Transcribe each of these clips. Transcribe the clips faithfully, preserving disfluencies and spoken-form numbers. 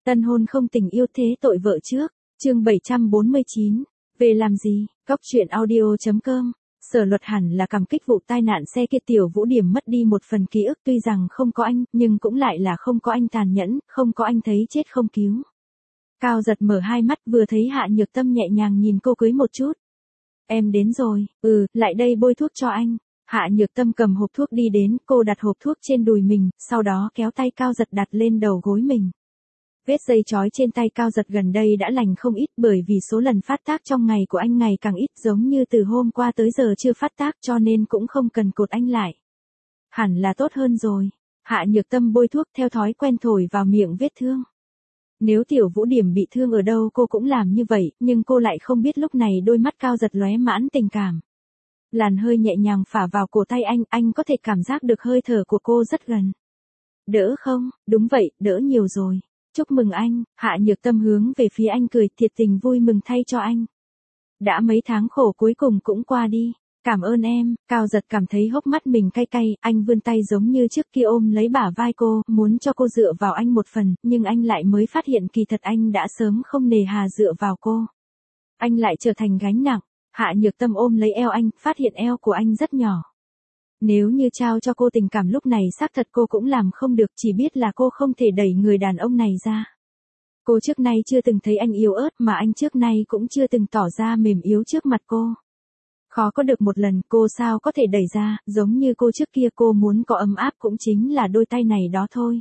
Tân hôn không tình yêu thế tội vợ trước, chương bảy trăm bốn mươi chín, về làm gì, góc chuyện audio.com. Sở Luật hẳn là cảm kích vụ tai nạn xe kia Tiểu Vũ Điểm mất đi một phần ký ức, tuy rằng không có anh, nhưng cũng lại là không có anh tàn nhẫn, không có anh thấy chết không cứu. Cao Giật mở hai mắt vừa thấy Hạ Nhược Tâm nhẹ nhàng nhìn cô cưới một chút. Em đến rồi, ừ, lại đây bôi thuốc cho anh. Hạ Nhược Tâm cầm hộp thuốc đi đến, cô đặt hộp thuốc trên đùi mình, sau đó kéo tay Cao Giật đặt lên đầu gối mình. Vết dây trói trên tay Cao Giật gần đây đã lành không ít bởi vì số lần phát tác trong ngày của anh ngày càng ít, giống như từ hôm qua tới giờ chưa phát tác, cho nên cũng không cần cột anh lại. Hẳn là tốt hơn rồi. Hạ Nhược Tâm bôi thuốc theo thói quen thổi vào miệng vết thương. Nếu Tiểu Vũ Điểm bị thương ở đâu cô cũng làm như vậy, nhưng cô lại không biết lúc này đôi mắt Cao Giật lóe mãn tình cảm. Làn hơi nhẹ nhàng phả vào cổ tay anh, anh có thể cảm giác được hơi thở của cô rất gần. Đỡ không? Đúng vậy, đỡ nhiều rồi. Chúc mừng anh. Hạ Nhược Tâm hướng về phía anh cười, thiệt tình vui mừng thay cho anh. Đã mấy tháng khổ cuối cùng cũng qua đi. Cảm ơn em. Cao Giật cảm thấy hốc mắt mình cay cay, anh vươn tay giống như trước kia ôm lấy bả vai cô, muốn cho cô dựa vào anh một phần, nhưng anh lại mới phát hiện kỳ thật anh đã sớm không nề hà dựa vào cô. Anh lại trở thành gánh nặng. Hạ Nhược Tâm ôm lấy eo anh, phát hiện eo của anh rất nhỏ. Nếu như trao cho cô tình cảm lúc này xác thật cô cũng làm không được, chỉ biết là cô không thể đẩy người đàn ông này ra. Cô trước nay chưa từng thấy anh yếu ớt, mà anh trước nay cũng chưa từng tỏ ra mềm yếu trước mặt cô. Khó có được một lần, cô sao có thể đẩy ra, giống như cô trước kia cô muốn có ấm áp cũng chính là đôi tay này đó thôi.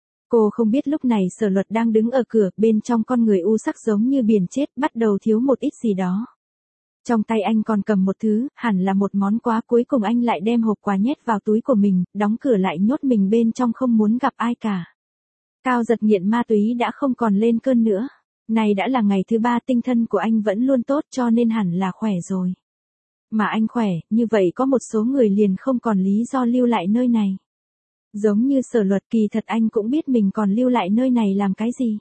Cô không biết lúc này Sở Luật đang đứng ở cửa, bên trong con người u sắc giống như biển chết, bắt đầu thiếu một ít gì đó. Trong tay anh còn cầm một thứ, hẳn là một món quà, cuối cùng anh lại đem hộp quà nhét vào túi của mình, đóng cửa lại nhốt mình bên trong không muốn gặp ai cả. Cao Giật nghiện ma túy đã không còn lên cơn nữa. Này đã là ngày thứ ba, tinh thần của anh vẫn luôn tốt cho nên hẳn là khỏe rồi. Mà anh khỏe, như vậy có một số người liền không còn lý do lưu lại nơi này. Giống như Sở Luật, kỳ thật anh cũng biết mình còn lưu lại nơi này làm cái gì.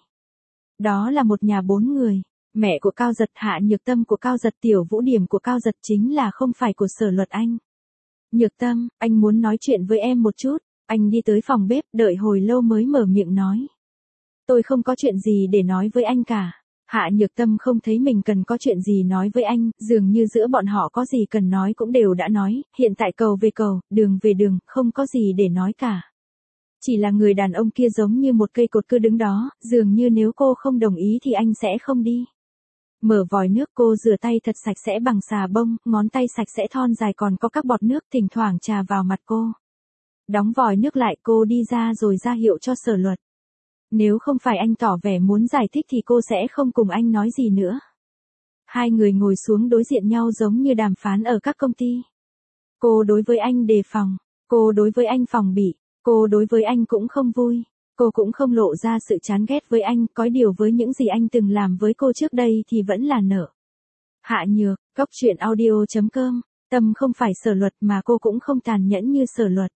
Đó là một nhà bốn người. Mẹ của Cao Giật, Hạ Nhược Tâm của Cao Giật, Tiểu Vũ Điểm của Cao Giật chính là không phải của Sở Luật anh. Nhược Tâm, anh muốn nói chuyện với em một chút. Anh đi tới phòng bếp, đợi hồi lâu mới mở miệng nói. Tôi không có chuyện gì để nói với anh cả. Hạ Nhược Tâm không thấy mình cần có chuyện gì nói với anh, dường như giữa bọn họ có gì cần nói cũng đều đã nói, hiện tại cầu về cầu, đường về đường, không có gì để nói cả. Chỉ là người đàn ông kia giống như một cây cột cứ đứng đó, dường như nếu cô không đồng ý thì anh sẽ không đi. Mở vòi nước, cô rửa tay thật sạch sẽ bằng xà bông, ngón tay sạch sẽ thon dài còn có các bọt nước thỉnh thoảng trà vào mặt cô. Đóng vòi nước lại, cô đi ra rồi ra hiệu cho Sở Luật. Nếu không phải anh tỏ vẻ muốn giải thích thì cô sẽ không cùng anh nói gì nữa. Hai người ngồi xuống đối diện nhau giống như đàm phán ở các công ty. Cô đối với anh đề phòng, cô đối với anh phòng bị, cô đối với anh cũng không vui. Cô cũng không lộ ra sự chán ghét với anh, có điều với những gì anh từng làm với cô trước đây thì vẫn là nợ. Hạ Nhược, góc chuyện audio.com, Tâm không phải Sở Luật mà cô cũng không tàn nhẫn như Sở Luật.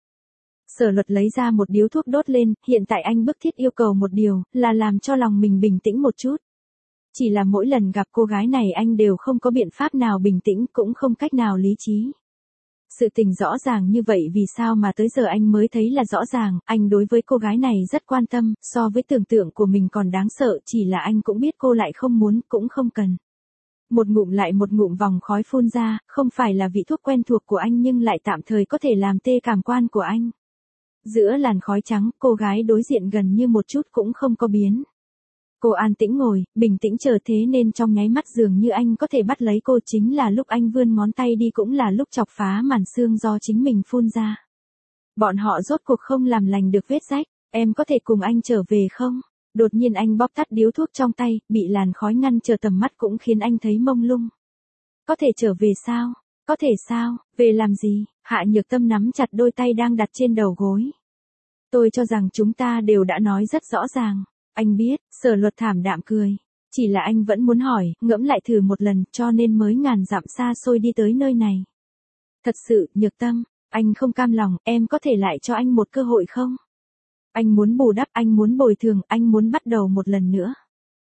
Sở Luật lấy ra một điếu thuốc đốt lên, hiện tại anh bức thiết yêu cầu một điều, là làm cho lòng mình bình tĩnh một chút. Chỉ là mỗi lần gặp cô gái này anh đều không có biện pháp nào bình tĩnh, cũng không cách nào lý trí. Sự tình rõ ràng như vậy vì sao mà tới giờ anh mới thấy là rõ ràng, anh đối với cô gái này rất quan tâm, so với tưởng tượng của mình còn đáng sợ, chỉ là anh cũng biết cô lại không muốn, cũng không cần. Một ngụm lại một ngụm vòng khói phun ra, không phải là vị thuốc quen thuộc của anh nhưng lại tạm thời có thể làm tê cảm quan của anh. Giữa làn khói trắng, cô gái đối diện gần như một chút cũng không có biến. Cô an tĩnh ngồi, bình tĩnh chờ, thế nên trong nháy mắt dường như anh có thể bắt lấy cô, chính là lúc anh vươn ngón tay đi cũng là lúc chọc phá màn xương do chính mình phun ra. Bọn họ rốt cuộc không làm lành được vết rách, em có thể cùng anh trở về không? Đột nhiên anh bóp tắt điếu thuốc trong tay, bị làn khói ngăn trở tầm mắt cũng khiến anh thấy mông lung. Có thể trở về sao? Có thể sao? Về làm gì? Hạ Nhược Tâm nắm chặt đôi tay đang đặt trên đầu gối. Tôi cho rằng chúng ta đều đã nói rất rõ ràng. Anh biết, Sở Luật thảm đạm cười. Chỉ là anh vẫn muốn hỏi, ngẫm lại thử một lần, cho nên mới ngàn dặm xa xôi đi tới nơi này. Thật sự, Nhược Tâm, anh không cam lòng, em có thể lại cho anh một cơ hội không? Anh muốn bù đắp, anh muốn bồi thường, anh muốn bắt đầu một lần nữa.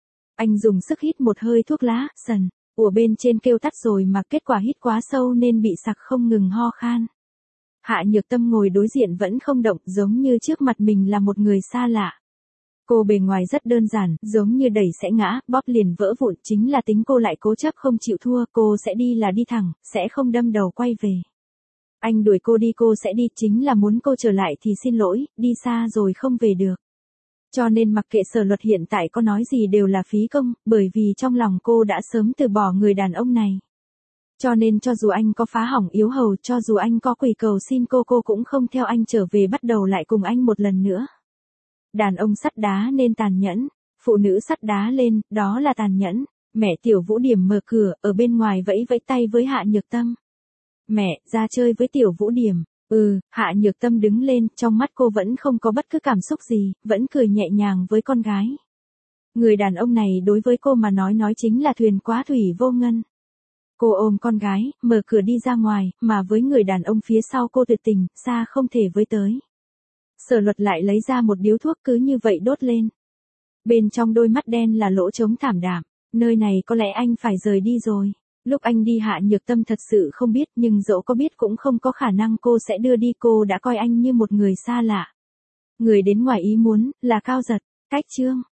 Anh dùng sức hít một hơi thuốc lá, sần, ủa bên trên kêu tắt rồi mà kết quả hít quá sâu nên bị sặc không ngừng ho khan. Hạ Nhược Tâm ngồi đối diện vẫn không động, giống như trước mặt mình là một người xa lạ. Cô bề ngoài rất đơn giản, giống như đẩy sẽ ngã, bóp liền vỡ vụn, chính là tính cô lại cố chấp không chịu thua, cô sẽ đi là đi thẳng, sẽ không đâm đầu quay về. Anh đuổi cô đi cô sẽ đi, chính là muốn cô trở lại thì xin lỗi, đi xa rồi không về được. Cho nên mặc kệ Sở Luật hiện tại có nói gì đều là phí công, bởi vì trong lòng cô đã sớm từ bỏ người đàn ông này. Cho nên cho dù anh có phá hỏng yếu hầu, cho dù anh có quỳ cầu xin cô cô cũng không theo anh trở về bắt đầu lại cùng anh một lần nữa. Đàn ông sắt đá nên tàn nhẫn, phụ nữ sắt đá lên, đó là tàn nhẫn. Mẹ Tiểu Vũ Điểm mở cửa, ở bên ngoài vẫy vẫy tay với Hạ Nhược Tâm. Mẹ, ra chơi với Tiểu Vũ Điểm. Ừ, Hạ Nhược Tâm đứng lên, trong mắt cô vẫn không có bất cứ cảm xúc gì, vẫn cười nhẹ nhàng với con gái. Người đàn ông này đối với cô mà nói nói chính là thuyền quá thủy vô ngân. Cô ôm con gái, mở cửa đi ra ngoài, mà với người đàn ông phía sau cô tuyệt tình, xa không thể với tới. Sở Luật lại lấy ra một điếu thuốc cứ như vậy đốt lên. Bên trong đôi mắt đen là lỗ trống thảm đạm, nơi này có lẽ anh phải rời đi rồi. Lúc anh đi Hạ Nhược Tâm thật sự không biết, nhưng dẫu có biết cũng không có khả năng cô sẽ đưa đi, cô đã coi anh như một người xa lạ. Người đến ngoài ý muốn, là Cao Giật, cách chương.